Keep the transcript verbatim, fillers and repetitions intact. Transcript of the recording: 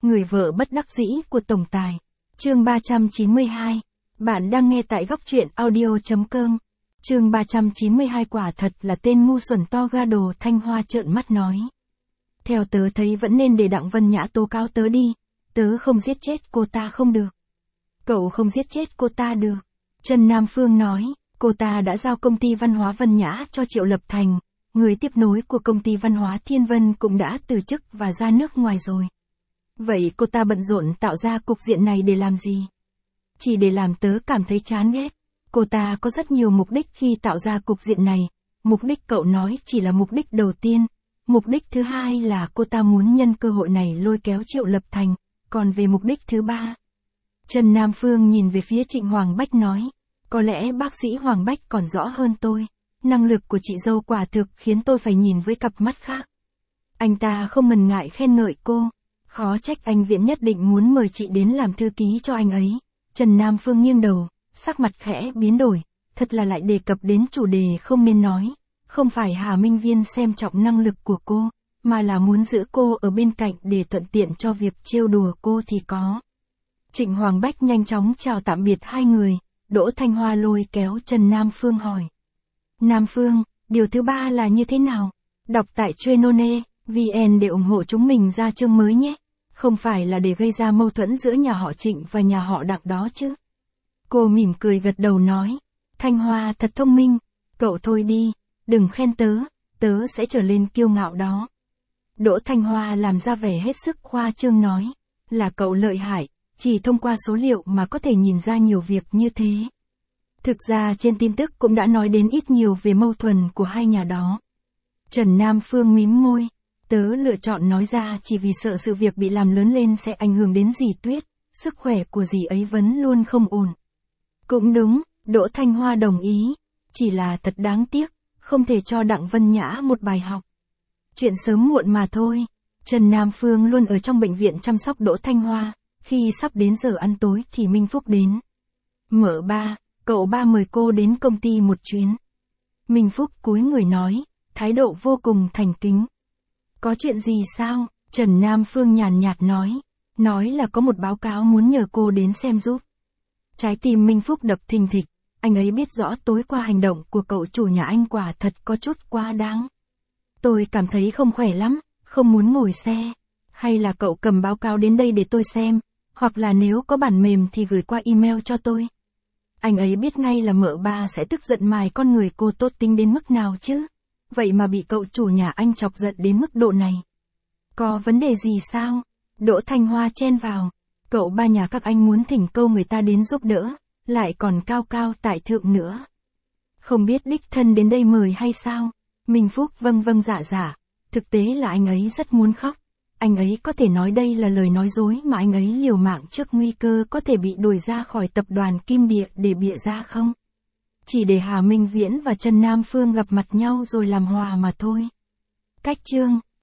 Người vợ bất đắc dĩ của tổng tài. Chương ba trăm chín mươi hai. Bạn đang nghe tại góc truyện audio chấm com. Chương ba trăm chín mươi hai quả thật là tên ngu xuẩn to ga đồ. Thanh Hoa trợn mắt nói. Theo tớ thấy vẫn nên để Đặng Vân Nhã tố cáo tớ đi. Tớ không giết chết cô ta không được. Cậu không giết chết cô ta được. Trần Nam Phương nói, cô ta đã giao công ty văn hóa Vân Nhã cho Triệu Lập Thành. Người tiếp nối của công ty văn hóa Thiên Vân cũng đã từ chức và ra nước ngoài rồi. Vậy cô ta bận rộn tạo ra cục diện này để làm gì? Chỉ để làm tớ cảm thấy chán ghét. Cô ta có rất nhiều mục đích khi tạo ra cục diện này. Mục đích cậu nói chỉ là mục đích đầu tiên. Mục đích thứ hai là cô ta muốn nhân cơ hội này lôi kéo Triệu Lập Thành. Còn về mục đích thứ ba, Trần Nam Phương nhìn về phía Trịnh Hoàng Bách nói, có lẽ bác sĩ Hoàng Bách còn rõ hơn tôi. Năng lực của chị dâu quả thực khiến tôi phải nhìn với cặp mắt khác. Anh ta không ngần ngại khen ngợi cô. Khó trách anh Viễn nhất định muốn mời chị đến làm thư ký cho anh ấy. Trần Nam Phương nghiêng đầu, sắc mặt khẽ biến đổi. Thật là lại đề cập đến chủ đề không nên nói. Không phải Hà Minh Viên xem trọng năng lực của cô, mà là muốn giữ cô ở bên cạnh để thuận tiện cho việc trêu đùa cô thì có. Trịnh Hoàng Bách nhanh chóng chào tạm biệt hai người. Đỗ Thanh Hoa lôi kéo Trần Nam Phương hỏi. Nam Phương, điều thứ ba là như thế nào? Đọc tại Chuyên.one, vn để ủng hộ chúng mình ra chương mới nhé. Không phải là để gây ra mâu thuẫn giữa nhà họ Trịnh và nhà họ Đặng đó chứ. Cô mỉm cười gật đầu nói. Thanh Hoa thật thông minh. Cậu thôi đi, đừng khen tớ, tớ sẽ trở lên kiêu ngạo đó. Đỗ Thanh Hoa làm ra vẻ hết sức khoa trương nói. Là cậu lợi hại, chỉ thông qua số liệu mà có thể nhìn ra nhiều việc như thế. Thực ra trên tin tức cũng đã nói đến ít nhiều về mâu thuẫn của hai nhà đó. Trần Nam Phương mím môi. Tớ lựa chọn nói ra chỉ vì sợ sự việc bị làm lớn lên sẽ ảnh hưởng đến dì Tuyết. Sức khỏe của dì ấy vẫn luôn không ổn. Cũng đúng, Đỗ Thanh Hoa đồng ý. Chỉ là thật đáng tiếc, không thể cho Đặng Vân Nhã một bài học. Chuyện sớm muộn mà thôi. Trần Nam Phương luôn ở trong bệnh viện chăm sóc Đỗ Thanh Hoa. Khi sắp đến giờ ăn tối thì Minh Phúc đến. Mở ba, cậu ba mời cô đến công ty một chuyến. Minh Phúc cúi người nói, thái độ vô cùng thành kính. Có chuyện gì sao? Trần Nam Phương nhàn nhạt nói. Nói là có một báo cáo muốn nhờ cô đến xem giúp. Trái tim Minh Phúc đập thình thịch. Anh ấy biết rõ tối qua hành động của cậu chủ nhà anh quả thật có chút quá đáng. Tôi cảm thấy không khỏe lắm, không muốn ngồi xe. Hay là cậu cầm báo cáo đến đây để tôi xem. Hoặc là nếu có bản mềm thì gửi qua email cho tôi. Anh ấy biết ngay là mợ ba sẽ tức giận mài con người cô tốt tính đến mức nào chứ. Vậy mà bị cậu chủ nhà anh chọc giận đến mức độ này. Có vấn đề gì sao? Đỗ Thanh Hoa chen vào. Cậu ba nhà các anh muốn thỉnh cầu người ta đến giúp đỡ, lại còn cao cao tại thượng nữa. Không biết đích thân đến đây mời hay sao? Minh Phúc vâng vâng dạ dạ. Thực tế là anh ấy rất muốn khóc. Anh ấy có thể nói đây là lời nói dối mà anh ấy liều mạng trước nguy cơ có thể bị đuổi ra khỏi tập đoàn Kim Địa để bịa ra không? Chỉ để Hà Minh Viễn và Trần Nam Phương gặp mặt nhau rồi làm hòa mà thôi. Cách chương